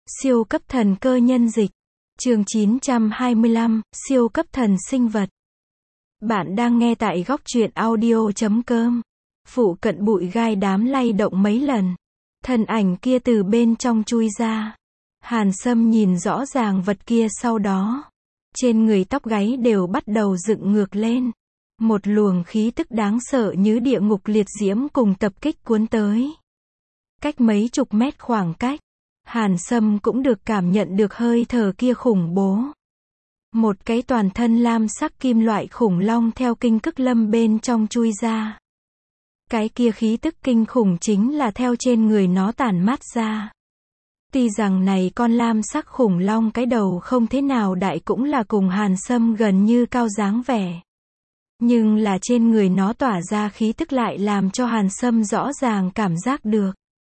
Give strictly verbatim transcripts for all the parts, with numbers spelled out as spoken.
Siêu cấp thần cơ nhân dịch. Chương chín trăm hai mươi lăm, siêu cấp thần sinh vật. Bạn đang nghe tại góc truyện audio chấm com. Phụ cận bụi gai đám lay động mấy lần. Thân ảnh kia từ bên trong chui ra. Hàn Sâm nhìn rõ ràng vật kia sau đó. Trên người tóc gáy đều bắt đầu dựng ngược lên. Một luồng khí tức đáng sợ như địa ngục liệt diễm cùng tập kích cuốn tới. Cách mấy chục mét khoảng cách, Hàn Sâm cũng được cảm nhận được hơi thở kia khủng bố. Một cái toàn thân lam sắc kim loại khủng long theo kinh cức lâm bên trong chui ra. Cái kia khí tức kinh khủng chính là theo trên người nó tản mát ra. Tuy rằng này con lam sắc khủng long cái đầu không thế nào đại cũng là cùng Hàn Sâm gần như cao dáng vẻ. Nhưng là trên người nó tỏa ra khí tức lại làm cho Hàn Sâm rõ ràng cảm giác được.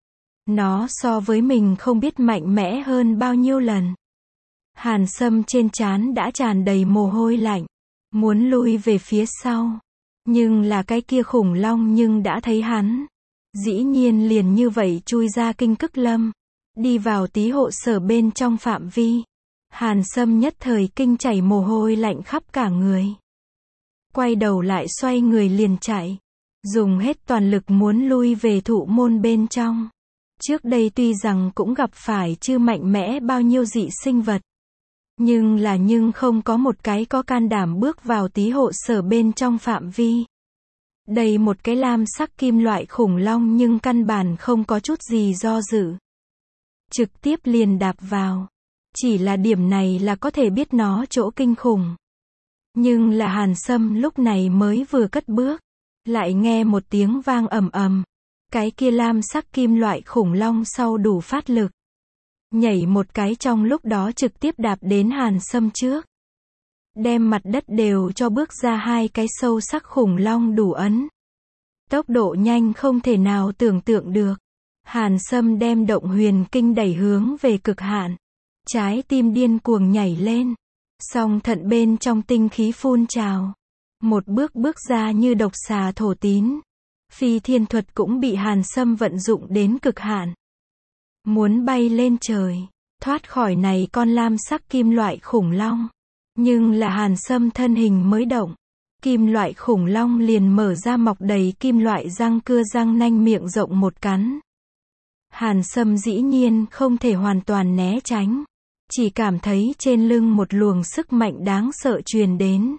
Nó so với mình không biết mạnh mẽ hơn bao nhiêu lần. Hàn Sâm trên trán đã tràn đầy mồ hôi lạnh. Muốn lui về phía sau. Nhưng là cái kia khủng long nhưng đã thấy hắn. Dĩ nhiên liền như vậy chui ra kinh cức lâm. Đi vào tí hộ sở bên trong phạm vi. Hàn Sâm nhất thời kinh chảy mồ hôi lạnh khắp cả người. Quay đầu lại xoay người liền chạy. Dùng hết toàn lực muốn lui về thụ môn bên trong. Trước đây tuy rằng cũng gặp phải chưa mạnh mẽ bao nhiêu dị sinh vật. Nhưng là nhưng không có một cái có can đảm bước vào tí hộ sở bên trong phạm vi. Đây một cái lam sắc kim loại khủng long nhưng căn bản không có chút gì do dự. Trực tiếp liền đạp vào. Chỉ là điểm này là có thể biết nó chỗ kinh khủng. Nhưng là Hàn Sâm lúc này mới vừa cất bước. Lại nghe một tiếng vang ầm ầm. Cái kia lam sắc kim loại khủng long sau đủ phát lực. Nhảy một cái trong lúc đó trực tiếp đạp đến Hàn Sâm trước. Đem mặt đất đều cho bước ra hai cái sâu sắc khủng long đủ ấn. Tốc độ nhanh không thể nào tưởng tượng được. Hàn Sâm đem động huyền kinh đẩy hướng về cực hạn. Trái tim điên cuồng nhảy lên. Song thận bên trong tinh khí phun trào. Một bước bước ra như độc xà thổ tín. Phi thiên thuật cũng bị Hàn Sâm vận dụng đến cực hạn. Muốn bay lên trời, thoát khỏi này con lam sắc kim loại khủng long. Nhưng là Hàn Sâm thân hình mới động. Kim loại khủng long liền mở ra mọc đầy kim loại răng cưa răng nanh miệng rộng một cắn. Hàn Sâm dĩ nhiên không thể hoàn toàn né tránh. Chỉ cảm thấy trên lưng một luồng sức mạnh đáng sợ truyền đến.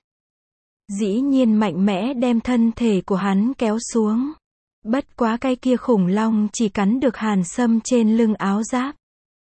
Dĩ nhiên mạnh mẽ đem thân thể của hắn kéo xuống. Bất quá cái kia khủng long chỉ cắn được Hàn Sâm trên lưng áo giáp.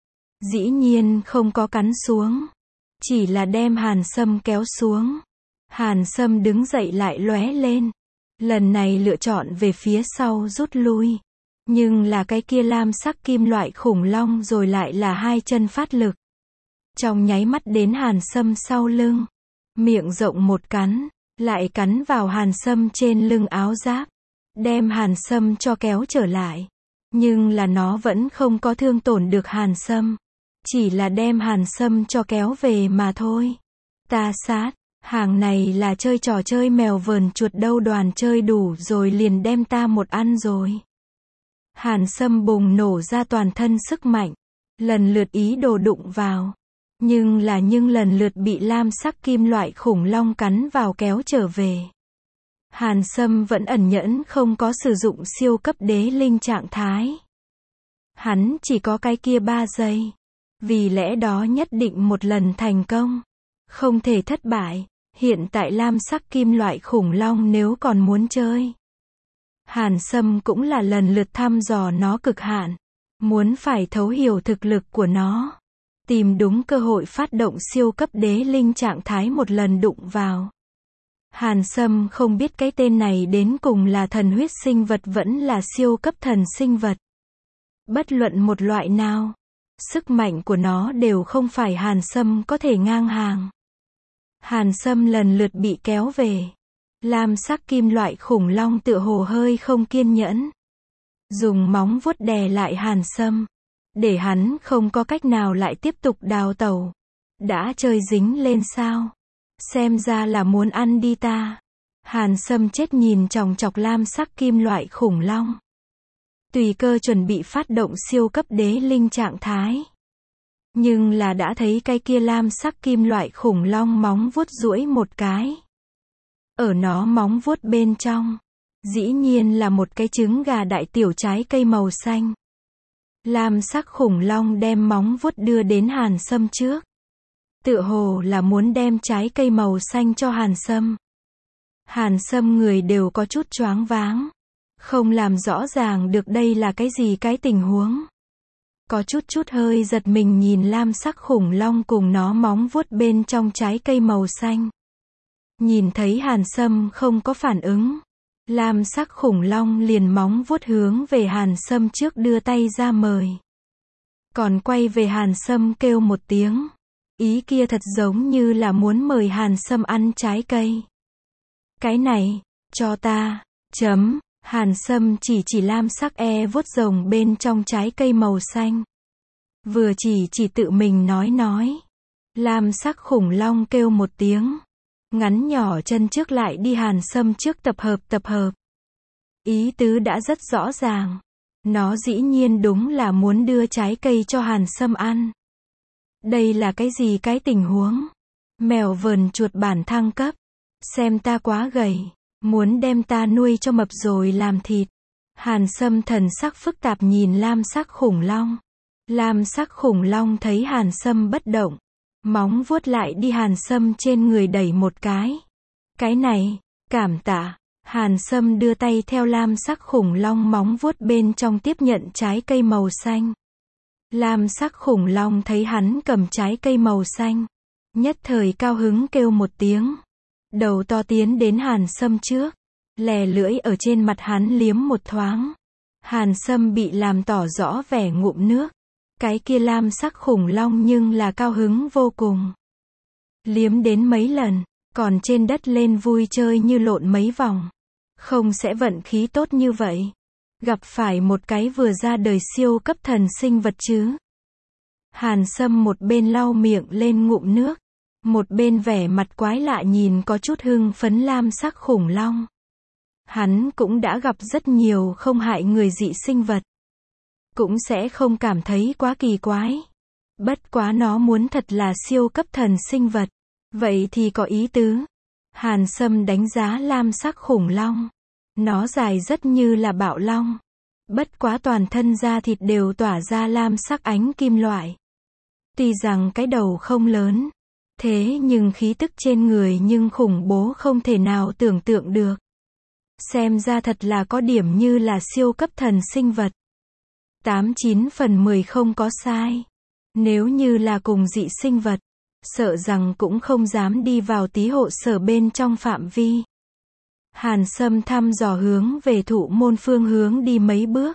Dĩ nhiên không có cắn xuống. Chỉ là đem Hàn Sâm kéo xuống. Hàn Sâm đứng dậy lại lóe lên. Lần này lựa chọn về phía sau rút lui. Nhưng là cái kia lam sắc kim loại khủng long rồi lại là hai chân phát lực. Trong nháy mắt đến Hàn Sâm sau lưng. Miệng rộng một cắn. Lại cắn vào Hàn Sâm trên lưng áo giáp. Đem Hàn Sâm cho kéo trở lại. Nhưng là nó vẫn không có thương tổn được Hàn Sâm. Chỉ là đem Hàn Sâm cho kéo về mà thôi. Ta sát. Hàng này là chơi trò chơi mèo vờn chuột đâu, đoàn chơi đủ rồi liền đem ta một ăn rồi. Hàn Sâm bùng nổ ra toàn thân sức mạnh. Lần lượt ý đồ đụng vào. Nhưng là nhưng lần lượt bị lam sắc kim loại khủng long cắn vào kéo trở về. Hàn Sâm vẫn ẩn nhẫn không có sử dụng siêu cấp đế linh trạng thái. Hắn chỉ có cái kia ba giây. Vì lẽ đó nhất định một lần thành công. Không thể thất bại. Hiện tại lam sắc kim loại khủng long nếu còn muốn chơi. Hàn Sâm cũng là lần lượt thăm dò nó cực hạn. Muốn phải thấu hiểu thực lực của nó. Tìm đúng cơ hội phát động siêu cấp đế linh trạng thái một lần đụng vào. Hàn Sâm không biết cái tên này đến cùng là thần huyết sinh vật vẫn là siêu cấp thần sinh vật. Bất luận một loại nào, sức mạnh của nó đều không phải Hàn Sâm có thể ngang hàng. Hàn Sâm lần lượt bị kéo về. Lam sắc kim loại khủng long tựa hồ hơi không kiên nhẫn. Dùng móng vuốt đè lại Hàn Sâm. Để hắn không có cách nào lại tiếp tục đào tẩu. Đã chơi dính lên sao? Xem ra là muốn ăn đi ta. Hàn Sâm chết nhìn chòng chọc lam sắc kim loại khủng long. Tùy cơ chuẩn bị phát động siêu cấp đế linh trạng thái. Nhưng là đã thấy cái kia lam sắc kim loại khủng long móng vuốt duỗi một cái. Ở nó móng vuốt bên trong, dĩ nhiên là một cái trứng gà đại tiểu trái cây màu xanh. Lam sắc khủng long đem móng vuốt đưa đến Hàn Sâm trước. Tựa hồ là muốn đem trái cây màu xanh cho Hàn Sâm. Hàn Sâm người đều có chút choáng váng. Không làm rõ ràng được đây là cái gì cái tình huống. Có chút chút hơi giật mình nhìn lam sắc khủng long cùng nó móng vuốt bên trong trái cây màu xanh. Nhìn thấy Hàn Sâm không có phản ứng. Lam sắc khủng long liền móng vuốt hướng về Hàn Sâm trước đưa tay ra mời. Còn quay về Hàn Sâm kêu một tiếng. Ý kia thật giống như là muốn mời Hàn Sâm ăn trái cây. Cái này, cho ta, chấm, Hàn Sâm chỉ chỉ lam sắc e vuốt rồng bên trong trái cây màu xanh. Vừa chỉ chỉ tự mình nói nói. Lam sắc khủng long kêu một tiếng. Ngắn nhỏ chân trước lại đi Hàn Sâm trước tập hợp tập hợp. Ý tứ đã rất rõ ràng. Nó dĩ nhiên đúng là muốn đưa trái cây cho Hàn Sâm ăn. Đây là cái gì cái tình huống? Mèo vờn chuột bản thăng cấp. Xem ta quá gầy. Muốn đem ta nuôi cho mập rồi làm thịt. Hàn Sâm thần sắc phức tạp nhìn lam sắc khủng long. Lam sắc khủng long thấy Hàn Sâm bất động. Móng vuốt lại đi Hàn Sâm trên người đẩy một cái. Cái này, cảm tạ. Hàn Sâm đưa tay theo lam sắc khủng long móng vuốt bên trong tiếp nhận trái cây màu xanh. Lam sắc khủng long thấy hắn cầm trái cây màu xanh. Nhất thời cao hứng kêu một tiếng. Đầu to tiến đến Hàn Sâm trước. Lè lưỡi ở trên mặt hắn liếm một thoáng. Hàn Sâm bị làm tỏ rõ vẻ ngụm nước. Cái kia lam sắc khủng long nhưng là cao hứng vô cùng. Liếm đến mấy lần, còn trên đất lên vui chơi như lộn mấy vòng. Không sẽ vận khí tốt như vậy. Gặp phải một cái vừa ra đời siêu cấp thần sinh vật chứ. Hàn Sâm một bên lau miệng lên ngụm nước. Một bên vẻ mặt quái lạ nhìn có chút hưng phấn lam sắc khủng long. Hắn cũng đã gặp rất nhiều không hại người dị sinh vật. Cũng sẽ không cảm thấy quá kỳ quái. Bất quá nó muốn thật là siêu cấp thần sinh vật. Vậy thì có ý tứ. Hàn Sâm đánh giá lam sắc khủng long. Nó dài rất như là bạo long. Bất quá toàn thân da thịt đều tỏa ra lam sắc ánh kim loại. Tuy rằng cái đầu không lớn. Thế nhưng khí tức trên người nhưng khủng bố không thể nào tưởng tượng được. Xem ra thật là có điểm như là siêu cấp thần sinh vật. Tám chín phần mười không có sai. Nếu như là cùng dị sinh vật, sợ rằng cũng không dám đi vào tí hộ sở bên trong phạm vi. Hàn Sâm thăm dò hướng về thụ môn phương hướng đi mấy bước.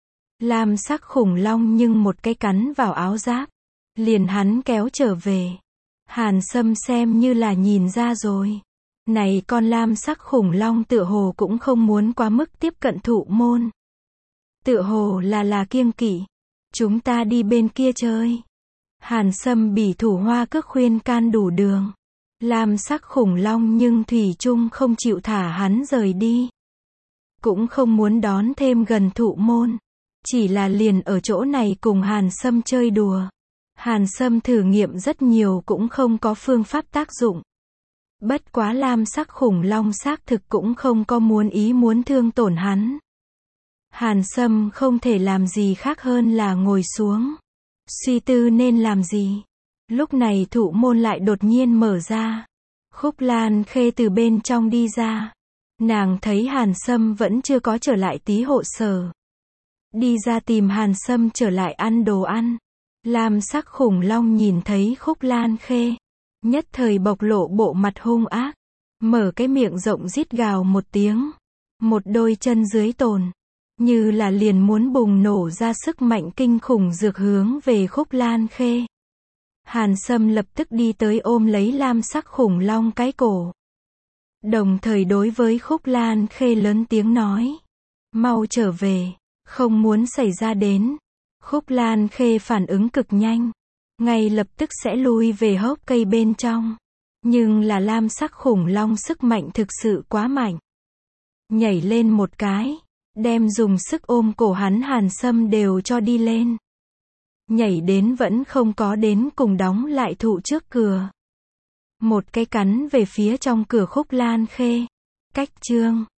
Lam sắc khủng long nhưng một cái cắn vào áo giáp. Liền hắn kéo trở về. Hàn Sâm xem như là nhìn ra rồi. Này con lam sắc khủng long tựa hồ cũng không muốn quá mức tiếp cận thụ môn. Tựa hồ là là kiêng kỵ. Chúng ta đi bên kia chơi. Hàn Sâm bỉ thủ hoa cước khuyên can đủ đường. Lam sắc khủng long nhưng thủy chung không chịu thả hắn rời đi. Cũng không muốn đón thêm gần thụ môn. Chỉ là liền ở chỗ này cùng Hàn Sâm chơi đùa. Hàn Sâm thử nghiệm rất nhiều cũng không có phương pháp tác dụng. Bất quá lam sắc khủng long xác thực cũng không có muốn ý muốn thương tổn hắn. Hàn Sâm không thể làm gì khác hơn là ngồi xuống. Suy tư nên làm gì. Lúc này thụ môn lại đột nhiên mở ra. Khúc Lan Khê từ bên trong đi ra. Nàng thấy Hàn Sâm vẫn chưa có trở lại tí hộ sở. Đi ra tìm Hàn Sâm trở lại ăn đồ ăn. Lam sắc khủng long nhìn thấy Khúc Lan Khê. Nhất thời bộc lộ bộ mặt hung ác. Mở cái miệng rộng rít gào một tiếng. Một đôi chân dưới tồn. Như là liền muốn bùng nổ ra sức mạnh kinh khủng dược hướng về Khúc Lan Khê. Hàn Sâm lập tức đi tới ôm lấy lam sắc khủng long cái cổ. Đồng thời đối với Khúc Lan Khê lớn tiếng nói. Mau trở về, không muốn xảy ra đến. Khúc Lan Khê phản ứng cực nhanh. Ngay lập tức sẽ lui về hốc cây bên trong. Nhưng là lam sắc khủng long sức mạnh thực sự quá mạnh. Nhảy lên một cái. Đem dùng sức ôm cổ hắn Hàn Sâm đều cho đi lên. Nhảy đến vẫn không có đến cùng đóng lại thụ trước cửa. Một cái cắn về phía trong cửa Khúc Lan Khê. Cách chương